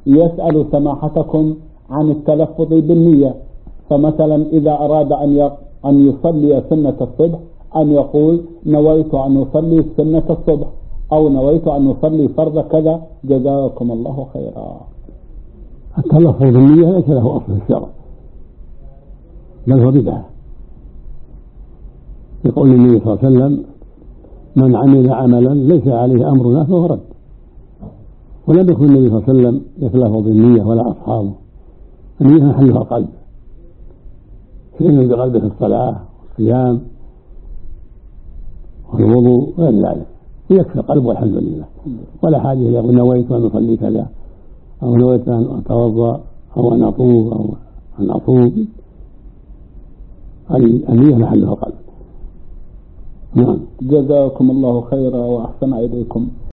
يسأل سماحتكم عن التلفظ بالنية. فمثلا إذا أراد أن يصلي سنة الصبح أن يقول نويت أن أصلي سنة الصبح، أو نويت أن أصلي فرض كذا، جزاكم الله خيرا. التلفظ بالنية ليس له أصل في الشرع، بل هو بدعة، يقول النبي صلى الله عليه وسلم من عمل عملا ليس عليه أمرنا فهو رد. ولم يكن النبي صلى الله عليه وسلم يتلفظ بالنية ولا أصحابه. النية محلها القلب، شيء بقلبه في الصلاة والصيام والوضوء وغير ذلك، يكفي القلب والحمد لله، ولا حاجة يقول نويت أن أصلي كذا، أو نويت أن أتوضأ، أو أن أطوف، أو أن أصوم. النية محلها القلب. نعم. جزاكم الله خيرا وأحسن إليكم.